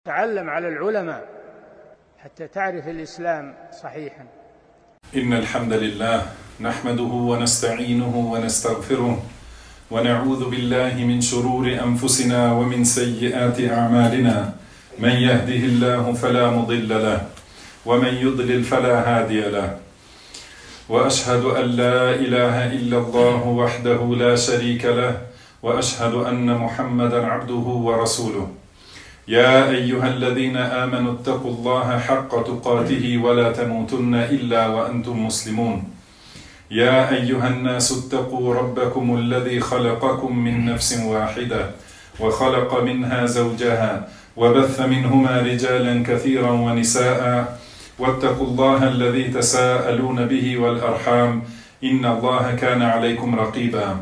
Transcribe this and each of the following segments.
تعلم على العلماء حتى تعرف الإسلام صحيحا. إن الحمد لله نحمده ونستعينه ونستغفره ونعوذ بالله من شرور أنفسنا ومن سيئات أعمالنا. من يهده الله فلا مضل له ومن يضلل فلا هادي له، وأشهد أن لا إله إلا الله وحده لا شريك له، وأشهد أن محمدا عبده ورسوله. يا أيها الذين آمنوا اتقوا الله حق تقاته ولا تموتن إلا وأنتم مسلمون. يا أيها الناس اتقوا ربكم الذي خلقكم من نفس واحدة وخلق منها زوجها وبث منهما رجالا كثيرا ونساء، واتقوا الله الذي تساءلون به والأرحام إن الله كان عليكم رقيبا.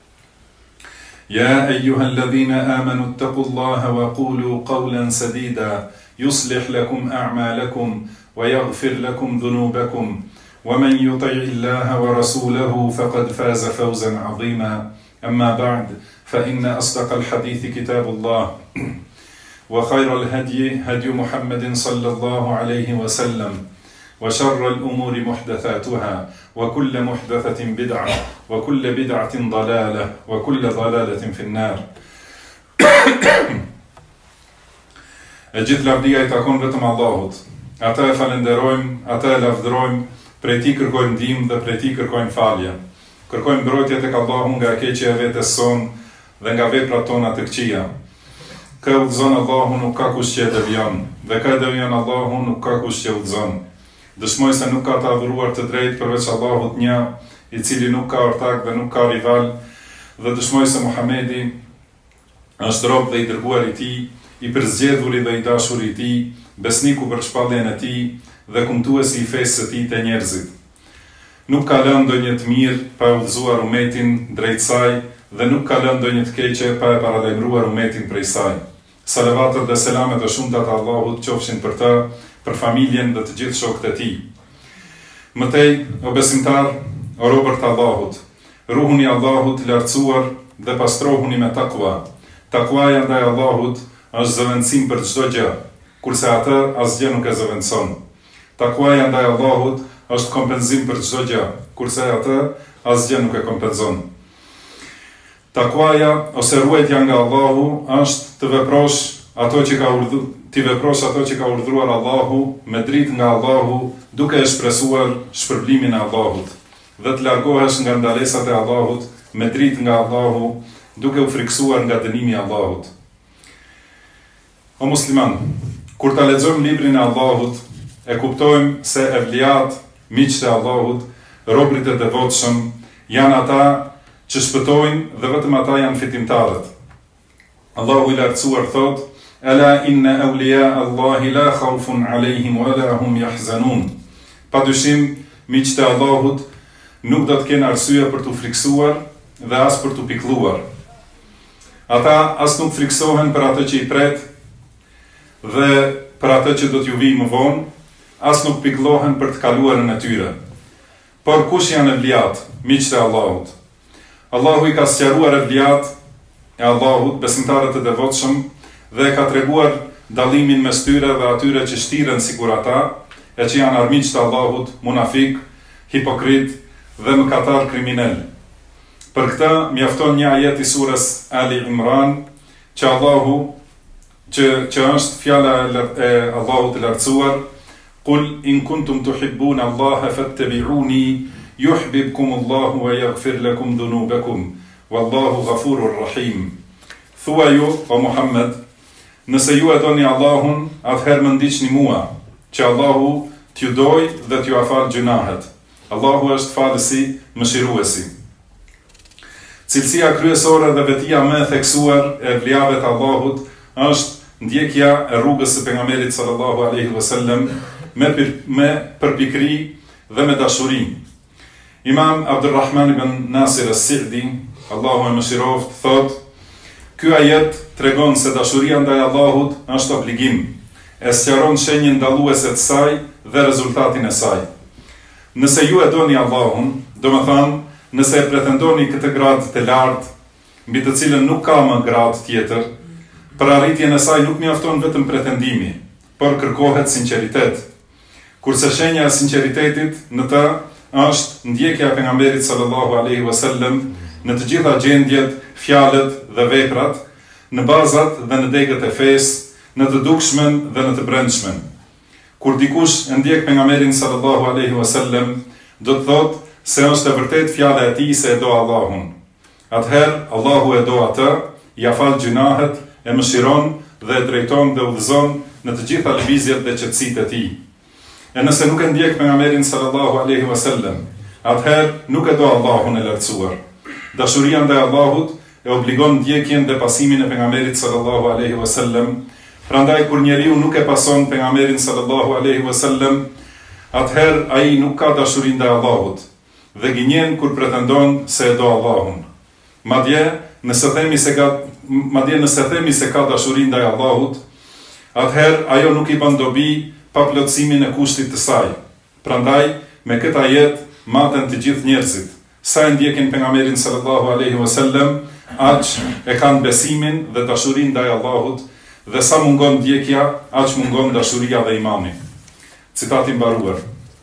يا أيها الذين آمنوا اتقوا الله وقولوا قولا سديدا يصلح لكم أعمالكم ويغفر لكم ذنوبكم، ومن يطع الله ورسوله فقد فاز فوزا عظيما. أما بعد، فإن أصدق الحديث كتاب الله، وخير الهدي هدي محمد صلى الله عليه وسلم، وشر الأمور محدثاتها، وكل محدثة بدعة، وكل بدعة ضلالة، وكل ضلالة في النار. E gjithë lavdia I takon vetëm Allahut. Ata e falenderojmë, ata e lavdërojmë, prej Tij kërkojmë ndihmë dhe prej Tij kërkojmë falje. Kërkojmë mbrojtje tek Allahu nga e keqja e vetes son dhe nga veprat tona të këqija. Kë udhëzon Allahu nuk ka kush që e devion, dhe kë devion Allahu nuk ka kush që udhëzon. Dëshmoj se nuk ka të adhuruar të drejtë përveç Allahut një, I cili nuk ka ortak dhe nuk ka rival, dhe dëshmoj se Muhamedi është rob dhe I dërguar I Tij, I përzgjedhuri dhe I dashur I Tij, besniku për shpalljen e Tij dhe kumtuesi I fesë së Tij te njerëzit. Nuk ka lënë ndonjë të mirë pa udhëzuar umetin drejt saj, dhe nuk ka lënë ndonjë të keqe pa e paralajmëruar umetin prej saj. Salavatët dhe selamet e shumta të Allahut qofshin për të, për familjen dhe të gjithë shokët e tij. Mëtej, o besimtar, o robër të Allahut, ruhuni Allahut lartësuar dhe pastrohuni me takwa. Takwaja ndaj Allahut është zëvendësim për çdo gjë, kurse atë asgjë nuk e zëvendëson. Takwaja ndaj Allahut është kompenzim për çdo gjë, kurse atë asgjë nuk e kompenzon. Takwaja ose ruajtja nga Allahu është të veprosh ato që ka urdhëruar Allahu me dritë nga Allahu, duke e shpresuar shpërblimin e Allahut, dhe të largohesh nga ndalesat e Allahut me dritë nga Allahu, duke u friksuar nga dënimi I Allahut. O musliman, kur ta lexojmë librin e Allahut, e kuptojmë se evliat, miqtë e Allahut, robërit e devotshëm, janë ata që shpëtojnë dhe vetëm ata janë fitimtarët. Allahu I lartësuar thotë: "Ala inna awliya Allahi la khawfun alayhim wa la hum yahzanun." Padyshim, miqtë e Allahut nuk do të kenë arsye për t'u friksuar dhe as për t'u pikëlluar. Ata as nuk friksohen për atë që I pret dhe për atë që do t'ju vijë më vonë, as nuk pikëllohen për të kaluarën e tyre. Por kush janë evliat, miqtë e Allahut? Allahu I ka sqaruar evliat e Allahut, besimtarët e devotshëm, dhe ka treguar dallimin mes tyre dhe atyre që shtiren sikur ata, e që janë armiq të Allahut, munafik, hipokrit dhe mëkatar kriminal. Për këtë mjafton një ajet I surës Ali Imran, që është fjala e Allahut I lartësuar: "Qul in kuntum tuhibbuna Allaha fattabi'uni yuhibbukum Allahu wa yaghfir lakum dhunubakum wallahu ghafurur rahim." Thua ju, o Muhammed, nëse ju e doni Allahun, atëherë më ndiqni mua, që Allahu t'ju doj dhe t'ju afal gjunahet. Allahu është falësi, mëshiruesi. Cilësia kryesore dhe vetia më e theksuar e evliave të Allahut është ndjekja e rrugës së pejgamberit sallallahu alaihi wasallam me përpikri dhe me dashuri. Imam Abdulrahman ibn Nasir as-Sa'di, Allahu e mëshiroft, thot: "Ky ajet tregon se dashuria ndaj Allahut është obligim, e sqaron shenjën dalluese të saj dhe rezultatin e saj. Nëse ju e doni Allahun, domethënë, nëse e pretendoni këtë gradë të lartë, mbi të cilën nuk ka më gradë tjetër, Për arritjen e saj nuk mjafton vetëm pretendimi, por kërkohet sinqeritet. Kurse shenja e sinqeritetit në të është ndjekja e pejgamberit sallallahu alaihi wasallam në të gjitha gjendjet, fjalët dhe veprat, në bazat dhe në degët e fesë, në të dukshmen dhe në të brendshmen. Kur dikush e ndjek pejgamberin sallallahu alaihi wasallam, do të thotë se është e vërtet fjala e tij se e do Allahun. Atëherë Allahu e do atë, ja fal gjunahet, e mëshiron dhe e drejton dhe udhëzon në të gjitha lëvizjet dhe qetësitë e tij. E nëse nuk e ndjek pejgamberin sallallahu alaihi wasallam, atëherë nuk e do Allahun e lartësuar. Dashuria ndaj Allahut e obligon ndjekjen dhe pasimin e pejgamberit sallallahu alaihi wasallam. Prandaj kur njeriu nuk e pason pejgamberin sallallahu alaihi wasallam, atëherë ai nuk ka dashuri ndaj Allahut dhe gënjen kur pretendon se e do Allahun. Madje nëse themi se ka dashuri ndaj Allahut, atëherë ajo nuk i bën dobi pa plotësimin e kushtit të saj. Prandaj me këtë ajet maten të gjithë njerëzit. Sa e ndjekin pejgamberin sallallahu alaihi wasallam, aq e kanë besimin dhe dashurinë ndaj Allahut, dhe sa mungon ndjekja, aq mungon dashuria dhe imani. Citati mbaruar.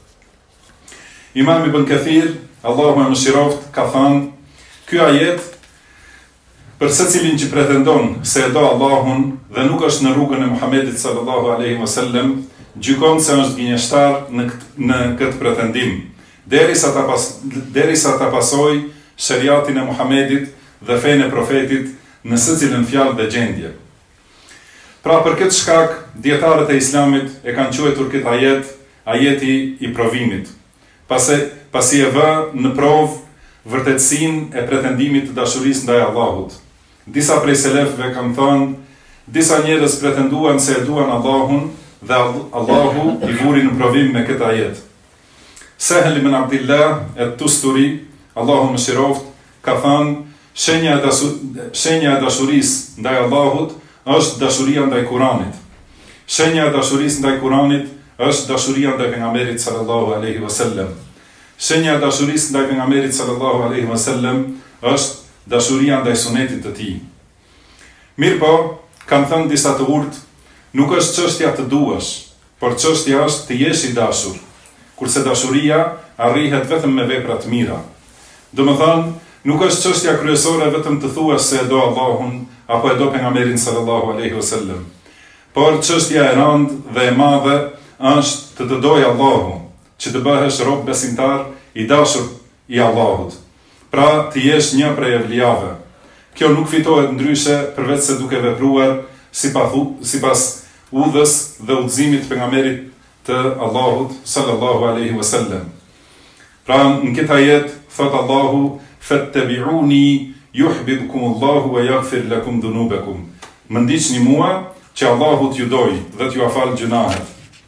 Imam Ibn Kathir, Allahu e mëshiroft, ka thënë, ky ajet për secilin që pretendon se e do Allahun dhe nuk është në rrugën e Muhamedit sallallahu alaihi wasallam, gjykon se është gënjeshtar në këtë pretendim, derisa ta pasoj shariatin e Muhamedit dhe fenë e profetit në secilën fjalë dhe gjendje. Pra për këtë shkak, dietarët e Islamit e kanë quajtur këtë ajet ajeti i provimit, pasi e vë në provë vërtetësinë e pretendimit të dashurisë ndaj Allahut. Disa prej selefëve kanë thënë, disa njerëz pretenduan se e duan Allahun dhe Allahu i vuri në provim me këtë ajet. Sahel ibn Abdillah et-Tusturi, Allahu mëshiroft, ka thënë, shenja e dashurisë ndaj Allahut është dashuria ndaj Kuranit. Shenja e dashurisë ndaj Kuranit është dashuria ndaj pejgamberit sallallahu alaihi wasallam. Shenja e dashurisë ndaj pejgamberit sallallahu alaihi wasallam është dashuria ndaj sunetit të tij. Mirpo, kanë thënë disa të urtë, nuk është çështja të duash, por çështja është të jesh i dashur, kurse dashuria arrihet vetëm me vepra të mira. Domethënë, nuk është çështja kryesore vetëm të thuash se e do Allahun apo e do pejgamberin sallallahu alaihi wasallam, por çështja e rëndë dhe e madhe është të dojë Allahu, që të bëhesh rob besimtar i dashur i Allahut. Pra të jesh një prej evlijave. Kjo nuk fitohet ndryshe përveç se duke vepruar sipas udhës dhe udhëzimit të pejgamberit të Allahut sallallahu alaihi wasallam. Pra në këtë ajet thot Allahu, fattabi'uni yuhibbukumullahu wa yaghfir lakum dhunubakum. Më ndiqni mua që Allahu t'ju doj dhe t'ju afal gjunahet.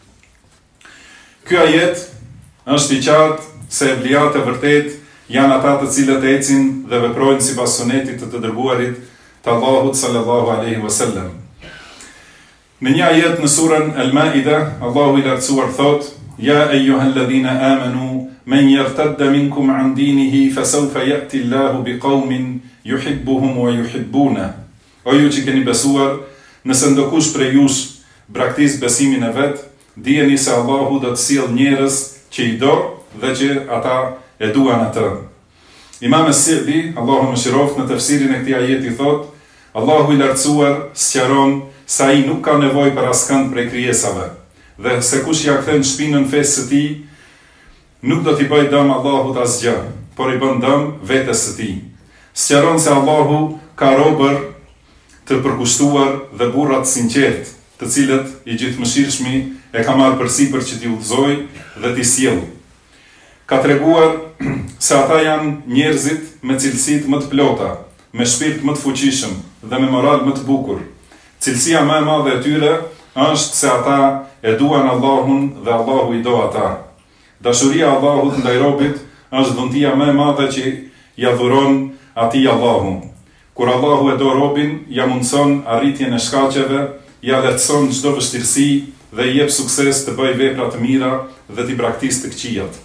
Ky ajet është i qartë se evlijat e vërtet janë ata të cilët ecin dhe veprojnë sipas sunetit të dërguarit të Allahut sallallahu alaihi wasallam. Në një ajet në surën Al-Maida, Allahu i lartësuar thot: "Ya ayyuhalladhina amanu man yartadda minkum an dinihi fasawfa ya'ti Allahu biqaumin yuhibbuhum wa yuhibbuna." O ju që keni besuar, nëse ndokush prej jush braktis besimin e vet, dijeni se Allahu do të sjellë njerëz që i do dhe që ata e duan atë. Imam Es-Sirdi, Allahu mëshiroft, në tefsirin e këtij ajeti thot: Allahu i lartësuar sqaron se ai nuk ka nevojë për askënd prej krijesave, dhe se kush ja kthen shpinën fesë së tij, nuk do t'i bëjë dëm Allahut asgjë, por i bën dëm vetes së tij. Sqaron se Allahu ka robër të përkushtuar dhe burra të sinqert, të cilët i gjithëmëshirshmi e ka marrë përsipër që t'i udhëzojë dhe t'i sjellë. Ka treguar se ata janë njerëzit me cilësitë më të plota, me shpirt më të fuqishëm dhe me moral më të bukur. Cilësia më e madhe e tyre është se ata e duan Allahun dhe Allahu i do ata. Dashuria e Allahut ndaj robit është dhuntia më e madhe që ja dhuron atij Allahu. Kur Allahu e do robin, ja mundson arritjen e shkaqeve, ja lehtëson çdo vështirësi dhe i jep sukses të bëjë vepra të mira dhe t'i braktisë të këqijat.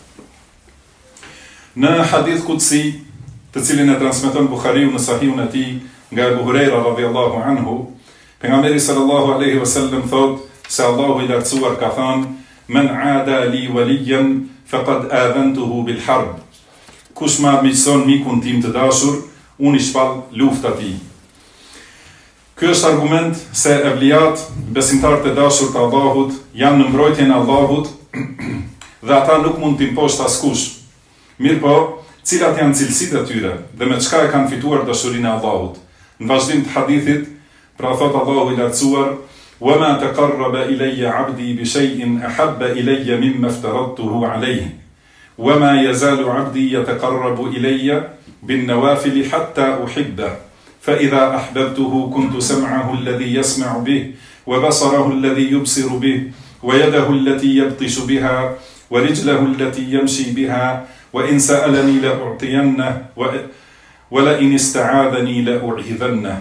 Në hadith kutsi, të cilin e transmeton Buhariu në Sahihun e tij nga Abu Huraira radhiyallahu anhu, Pejgamberi sallallahu alaihi wasallam thot se Allahu i lartësuar ka thënë: "Men aada li waliyan faqad adhantuhu bil harb." Kush ma miqson mikun tim të dashur, unë i shpall luftë atij. Ky është argument se evlijat, besimtarët e dashur të Allahut, janë në mbrojtjen e Allahut dhe ata nuk mund t'i imposht askush. Mirpo, cilat janë cilësitë e tyre dhe me çka e kanë fituar dashurinë e Allahut. Në vazhdim të hadithit, pra thot Allahu i lartësuar: "Wama taqarraba ilayya 'abdi bi shay'in ahabba ilayya mimma aftaradtuhu 'alayhi. Wama yazalu 'abdi yataqarrabu ilayya bin nawafil hatta uhibba. فإذا أحببته كنت سمعه الذي يسمع به وبصره الذي يبصر به ويده التي يبطش بها ورجله التي يمشي بها وإن سألني لأعطينه ولئن استعاذني لأعيذنه."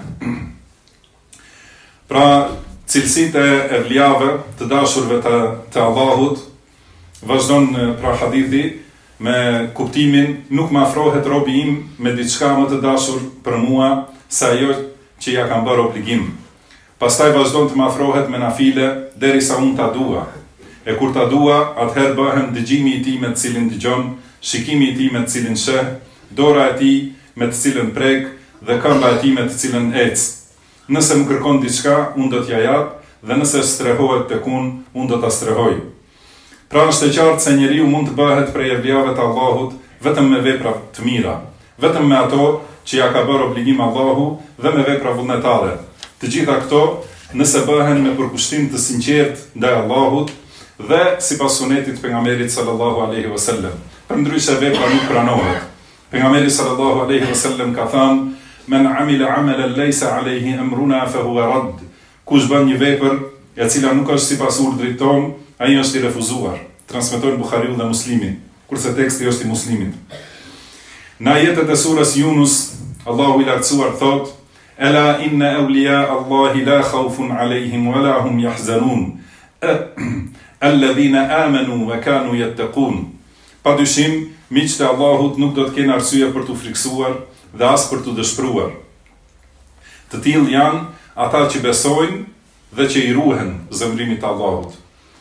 Pra, cilësitë e evlijave të dashurve të Allahut vazhdon pra hadithi me kuptimin: nuk më afrohet robi im me diçka më të dashur për mua se ajo që ja kam bërë obligim. Pastaj vazhdon të më afrohet me nafile derisa unë ta dua. E kur ta dua, atëherë bëhem dëgjimi i tij me të cilin dëgjon, shikimi i tij me të cilin sheh, dora e tij me të cilën prek dhe këmba e tij me të cilën ec. Nëse më kërkon diçka, unë do t'ja jap, dhe nëse strehohet tek unë do ta strehoj. Pra është e qartë se njeriu mund të bëhet prej evlijave të Allahut vetëm me vepra të mira, vetëm me ato që ja ka bërë obligim Allahu dhe me vepra vullnetare. Të gjitha këto nëse bëhen me përkushtim të sinqert ndaj Allahut dhe sipas sunetit të pejgamberit sallallahu alaihi wasallam. Përndryshe vepra nuk pranohet. Pejgamberi sallallahu alaihi wasallam ka thënë: "Men amila amalan laysa alaihi amruna fa huwa radd." Kush bën një vepër e cila nuk është sipas urdhrit ton, ai është i refuzuar. Transmeton Buhariu dhe Muslimi, kurse teksti është i Muslimit. Në ajetet e surës Yunus, Allahu i lartësuar thot: "Ela inna awliya Allahi la khawfun alayhim wa la hum yahzanun. Alladhina amanu wa kanu yattaqun." Padyshim, miqtë e Allahut nuk do të kenë arsye për t'u friksuar dhe as për t'u dëshpëruar. Të tillë janë ata që besojnë dhe që i ruhen zemrimit të Allahut.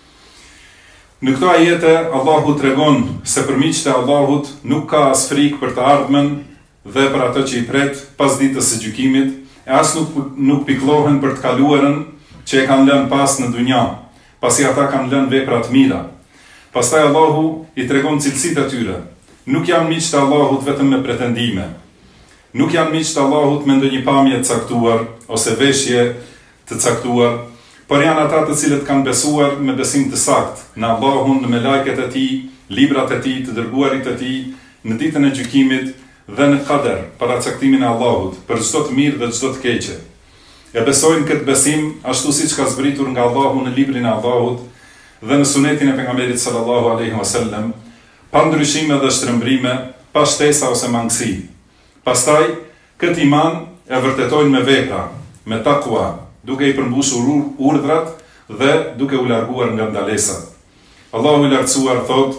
Në këto ajete, Allahu tregon se për miqtë e Allahut nuk ka as frikë për të ardhmen dhe për atë që i pret pas ditës së gjykimit, e as nuk pikëllohen për të kaluarën që e kanë lënë pas në dunja, pasi ata kanë lënë vepra të mira. Pastaj Allahu i tregon cilësitë e tyre. Nuk janë miqtë e Allahut vetëm me pretendime. Nuk janë miqtë e Allahut me ndonjë pamje të caktuar ose veshje të caktuar, por janë ata të cilët kanë besuar me besim të saktë në Allahun, në melekët e tij, librat e tij, të dërguarit e tij, në ditën e gjykimit dhe në qadar, paracaktimin e Allahut, për çdo të mirë dhe çdo të keqe. E besojnë këtë besim ashtu siç ka zbritur nga Allahu në librin e Allahut dhe në sunetin e pejgamberit sallallahu alaihi wasallam, pa ndryshime dhe shtrembrime, pa shtesa ose mangësi. Pastaj, këtë iman e vërtetojnë me vepra, me takwa, duke i përmbushur urdhrat dhe duke u larguar nga ndalesat. Allahu i lartësuar thot: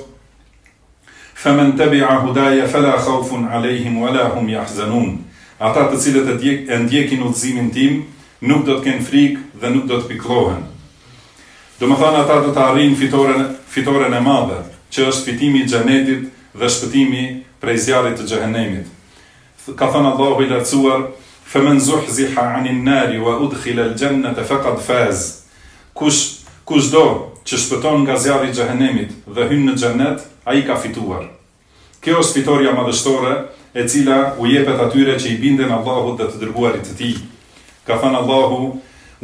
"Faman tabi'a hudaya fala khawfun alayhim wala hum yahzanun." Ata të cilët e ndjekin udhëzimin tim nuk do të kenë frikë dhe nuk do të pikëllohen. Domethënë ata do të arrijnë fitoren e madhe, që është fitimi i xhenetit dhe shpëtimi prej zjarrit të xhehenemit. Ka thënë Allahu i lartësuar: "Faman zuhziha 'anil nari wa udkhila al-jannata faqad faz." Kushdo që shpëton nga zjarri i xhehenemit dhe hyn në xhenet, ai ka fituar. Kjo është fitoria madhështore e cila u jepet atyre që i binden Allahut dhe të dërguarit të tij. Ka thënë Allahu: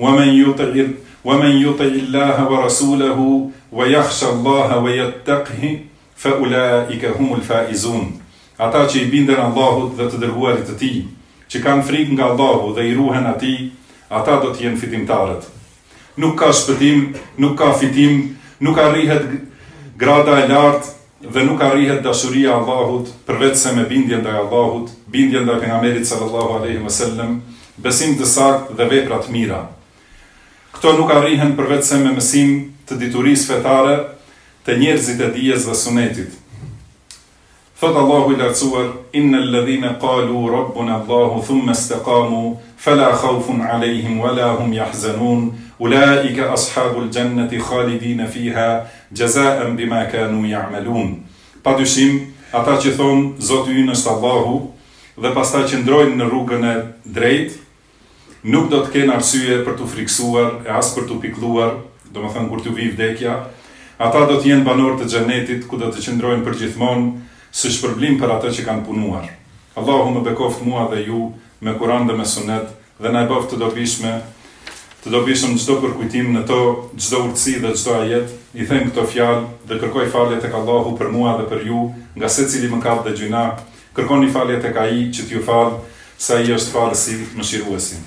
"Waman yuti Allaha wa rasulahu wa yakhsha Allaha wa yattaqhi fa ulaika humul faizun." Ata që i binden Allahut dhe të dërguarit të tij, që kanë frikë nga Allahu dhe i ruhen atij, ata do të jenë fitimtarët. Nuk ka shpëtim, nuk ka fitim, nuk arrihet grada e lartë dhe nuk arrihet dashuria e Allahut përveç se me bindje ndaj Allahut, bindje ndaj pejgamberit sallallahu alaihi wasallam, besim të saktë dhe vepra të mira. Këto nuk arrihen përveç se me mësim të diturisë fetare të njerëzit e dijes dhe sunetit. Thot Allahu i lartësuar: Innal ladhina qalu rabbuna Allahu thumma istaqamu fala khawfun alayhim wala hum yahzanun ulaika ashabul jannati khalidina fiha jazaan bima kanu ya'malun. Padyshim, ata që thon Zoti ynë është Allahu dhe pastaj që ndrojnë në rrugën e drejtë, nuk do të kenë arsye për t'u friksuar e as për t'u pikëlluar, domethënë kur t'u vi vdekja. Ata do të jenë banorë të xhenetit ku do të qëndrojnë përgjithmonë si shpërblim për atë që kanë punuar. Allahu më bekoft mua dhe ju me Kur'an dhe me Sunet dhe na e bëft të dobishëm çdo përkujtim në to, çdo urtësi dhe çdo ajet. I them këto fjalë dhe kërkoj falje tek Allahu për mua dhe për ju, nga secili mëkat dhe gjuna. Kërkoni falje tek Ai që t'ju fal, sa Ai është falësi, mëshiruesi.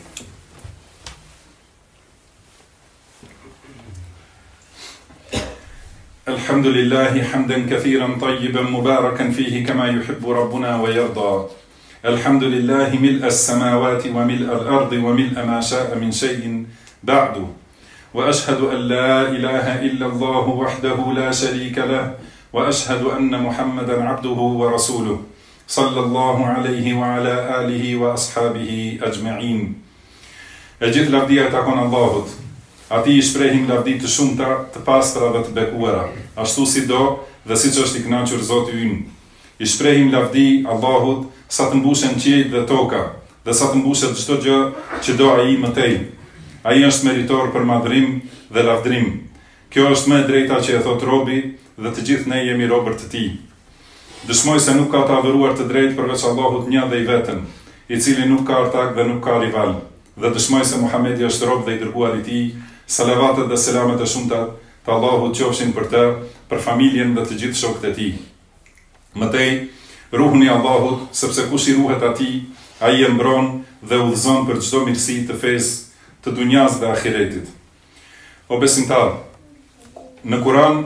الحمد لله حمدا كثيرا طيبا مباركا فيه كما يحب ربنا ويرضى. الحمد لله ملء السماوات وملء الأرض وملء ما شاء من شيء بعد. وأشهد أن لا إله إلا الله وحده لا شريك له وأشهد أن محمدا عبده ورسوله صلى الله عليه وعلى آله وأصحابه أجمعين. أجد لفظية تكون الله. Ati I shprehim lavdi të shumta, të pastra dhe të bekuara, ashtu si do dhe si që është I kënaqur Zoti ynë. I shprehim lavdi Allahut sa të mbushen qiejt dhe toka, dhe sa të mbushet çdo gjë që do Ai më tej. Ai është meritor për madhrim dhe lavdrim. Kjo është më e drejta që e thot robi dhe të gjithë ne jemi robër të Tij. Dëshmoj se nuk ka të adhuruar të drejtë përveç Allahut një dhe I vetëm, I cili nuk ka artak dhe nuk ka rival. Dhe dëshmoj se Muhamedi është rob dhe I dërguar I Tij. Salavatet dhe selamet e shumta të Allahut qofshin për të, për familjen dhe të gjithë shokët e Tij. Mëtej, ruhuni Allahut, sepse kush I ruhet Atij, Ai e mbron dhe udhëzon për çdo mirësi të fesë, të dunjas dhe ahiretit. O besimtar, në Kur'an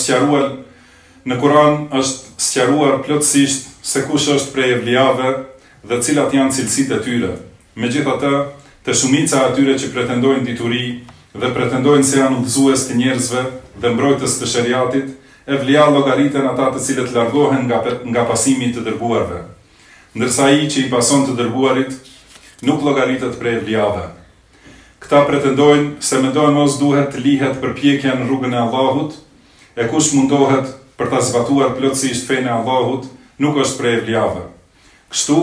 është sqaruar plotësisht se kush është prej evlijave dhe cilat janë cilësitë e tyre. Megjithatë, të shumica atyre që pretendojnë dituri dhe pretendojnë se janë udhëzues të njerëzve dhe mbrojtës të shariatit, evlia llogariten ata të cilët largohen nga pasimi I të dërguarve, ndërsa ai që I pason të dërguarit nuk llogaritet prej evliave. Këta pretendojnë se mos duhet të lihet përpjekja në rrugën e Allahut, e kush mundohet për ta zbatuar plotësisht fenë e Allahut, nuk është prej evliave. Kështu,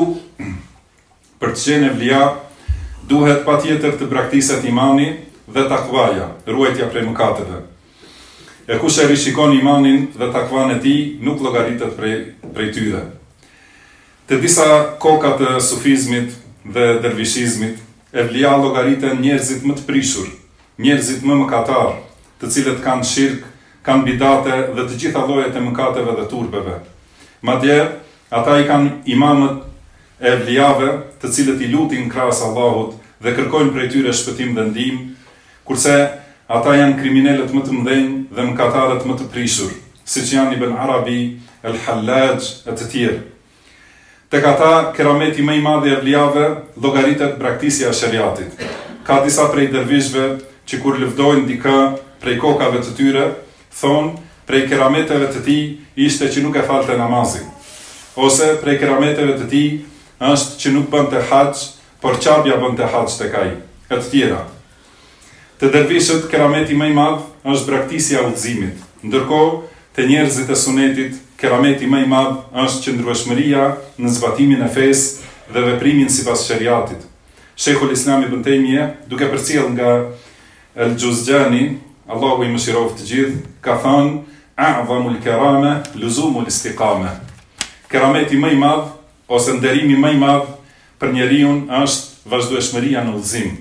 për të qenë evlia, duhet patjetër të braktiset imani dhe takvaja, ruajtja prej mëkateve. E kush e rishikon imanin dhe takvan e tij nuk llogaritet prej tyre. Te disa koka të sufizmit dhe dervishizmit, evlia llogariten njerëzit më të prishur, njerëzit më mëkatar, të cilët kanë shirk, kanë bidate dhe të gjitha llojet e mëkateve dhe turbeve. Madje ata I kanë imamët e evliave, të cilët I lutin krahas Allahut dhe kërkojnë prej tyre shpëtim dhe ndihmë, kurse ata janë kriminalët më të mëdhenj dhe mëkatarët më të prishur, siç janë Ibn Arabi, El-Hallaj e të tjerë. Tek ata, kerameti më I madh I evliave llogaritet braktisja e shariatit. Ka disa prej dervishëve që kur lëvdojnë dikë prej kokave të tyre, thonë prej kerameteve të tij ishte që nuk e falte namazin, ose prej kerameteve të tij është që nuk bënte haxh, por çabja bënte haxh tek ai, e të tjera. Të dervishët, kerameti më I madh është braktisja e udhëzimit, ndërkohë te njerëzit e sunetit, kerameti më I madh është qëndrueshmëria në zbatimin e fesë dhe veprimin sipas shariatit. Sheikhul Islam Ibn Taymije, duke përcjell nga El-Juzjani, Allahu I mëshiroft të gjithë, ka thënë: "A'zamul karama luzumul istiqama." Kerameti më I madh ose nderimi më I madh për njeriu është vazhdueshmëria në udhëzim.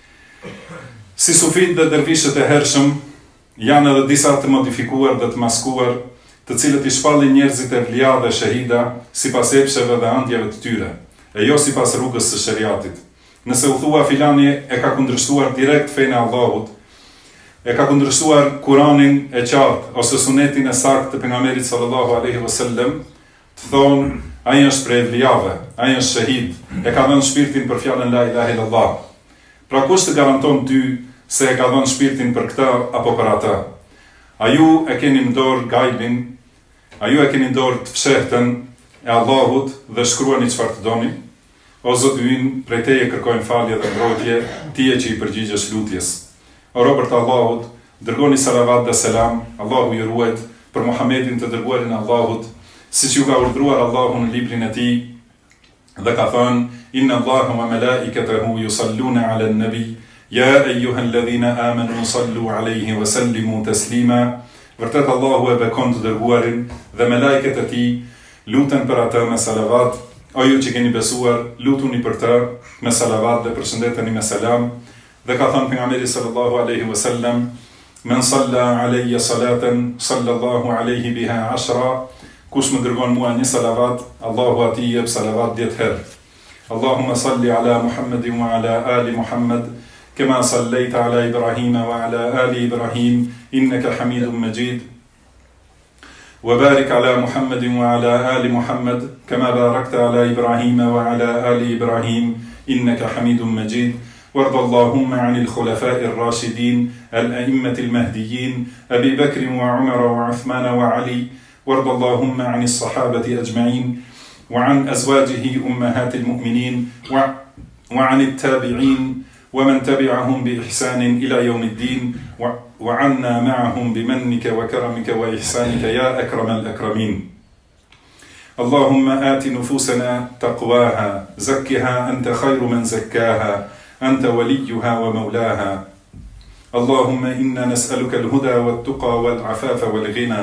Si sufit dhe dervishët e hershëm, janë edhe disa të modifikuar dhe të maskuar, të cilët I shpallin njerëzit e vlia dhe shahida sipas epsheve dhe ëndjeve të tyre, e jo sipas rrugës së shariatit. Nëse u thua filani e ka kundërshtuar direkt fenë e Allahut, e ka kundërshtuar Kur'anin e qartë ose sunetin e saktë të pejgamberit sallallahu alaihi wasallam, të thonë ai është prej vlijave, ai është shahid, e ka dhënë shpirtin për fjalën la ilaha illallah. Pra kush të garanton ty se e ka dhënë shpirtin për këtë apo për atë? A ju e keni në dorë gajbin, a ju e keni në dorë të fshehtën, e Allahut dhe shkruani çfarë të doni. O Zoti ynë, prej Teje kërkojmë falje dhe mbrojtje, Tije që i përgjigjesh lutjes. O robërt e Allahut, dërgoni salavat dhe selam, Allahu ju ruajt, për Muhamedin të dërguarin e Allahut, siç ju ka urdhëruar Allahu në librin e tij, dhe ka thënë: Inna Allaha wa malaikatahu yusalluna 'alan nabi, ya ayyuhalladhina amanu sallu 'alayhi wa sallimu taslima. Vërtet Allahu e bekon të dërguarin dhe me lajket e tij luten për atë me salavat. O ju që keni besuar, lutuni për të me salavat dhe përshëndeteni me selam. Dhe ka thënë pejgamberi sallallahu alaihi wasallam: Men salla alayya salatan sallallahu alaihi biha 10. Kush më dërgon mua një salavat, Allahu atij jep salavat 10 herë. Allahumma salli ala Muhammedin wa ala ali Muhammed, kama sallaita ala Ibrahima wa ala ali Ibrahim, innaka Hamidum Majid. وبارك على محمد وعلى آل محمد كما باركت على إبراهيم وعلى آل إبراهيم إنك حميد مجيد. وارض اللهم عن الخلفاء الراشدين الأئمة المهديين أبي بكر وعمر وعثمان وعلي. وارض اللهم عن الصحابة أجمعين وعن أزواجه أمهات المؤمنين وعن التابعين ومن تبعهم بإحسان إلى يوم الدين وعنا معهم بمنك وكرمك وإحسانك يا أكرم الأكرمين. اللهم آت نفوسنا تقواها زكها أنت خير من زكاها أنت وليها ومولاها. اللهم إنا نسألك الهدى والتقى والعفاف والغنى.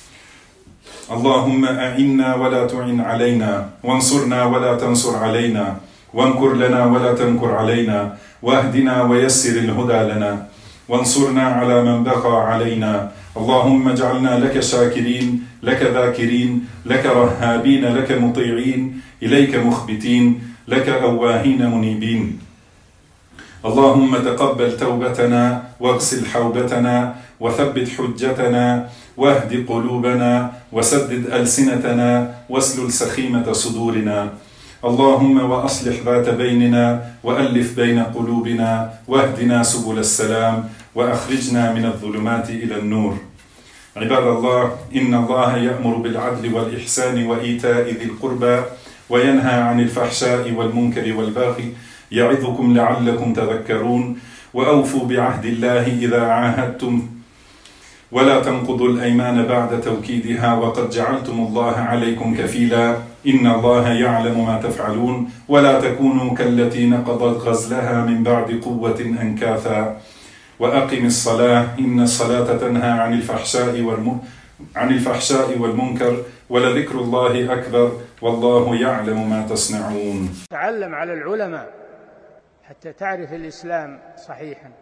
اللهم أعنا ولا تعن علينا، وانصرنا ولا تنصر علينا، وانكر لنا ولا تنكر علينا، واهدنا ويسر الهدى لنا، وانصرنا على من بغى علينا. اللهم اجعلنا لك شاكرين، لك ذاكرين، لك رهابين، لك مطيعين، إليك مخبتين، لك أواهين منيبين. اللهم تقبل توبتنا واغسل حوبتنا وثبت حجتنا واهد قلوبنا وسدد ألسنتنا واسلل سخيمة صدورنا. اللهم وأصلح ذات بيننا وألف بين قلوبنا واهدنا سبل السلام وأخرجنا من الظلمات إلى النور. عباد الله، إن الله يأمر بالعدل والإحسان وإيتاء ذي القربى وينهى عن الفحشاء والمنكر والبغي يعظكم لعلكم تذكرون. وأوفوا بعهد الله إذا عاهدتم ولا تنقضوا الأيمان بعد توكيدها وقد جعلتم الله عليكم كفيلا إن الله يعلم ما تفعلون. ولا تكونوا كالتي نقضت غزلها من بعد قوة أنكاثا. وأقم الصلاة إن الصلاة تنهى عن الفحشاء والمنكر ولذكر الله أكبر والله يعلم ما تصنعون. تعلم على العلماء حتى تعرف الإسلام صحيحا.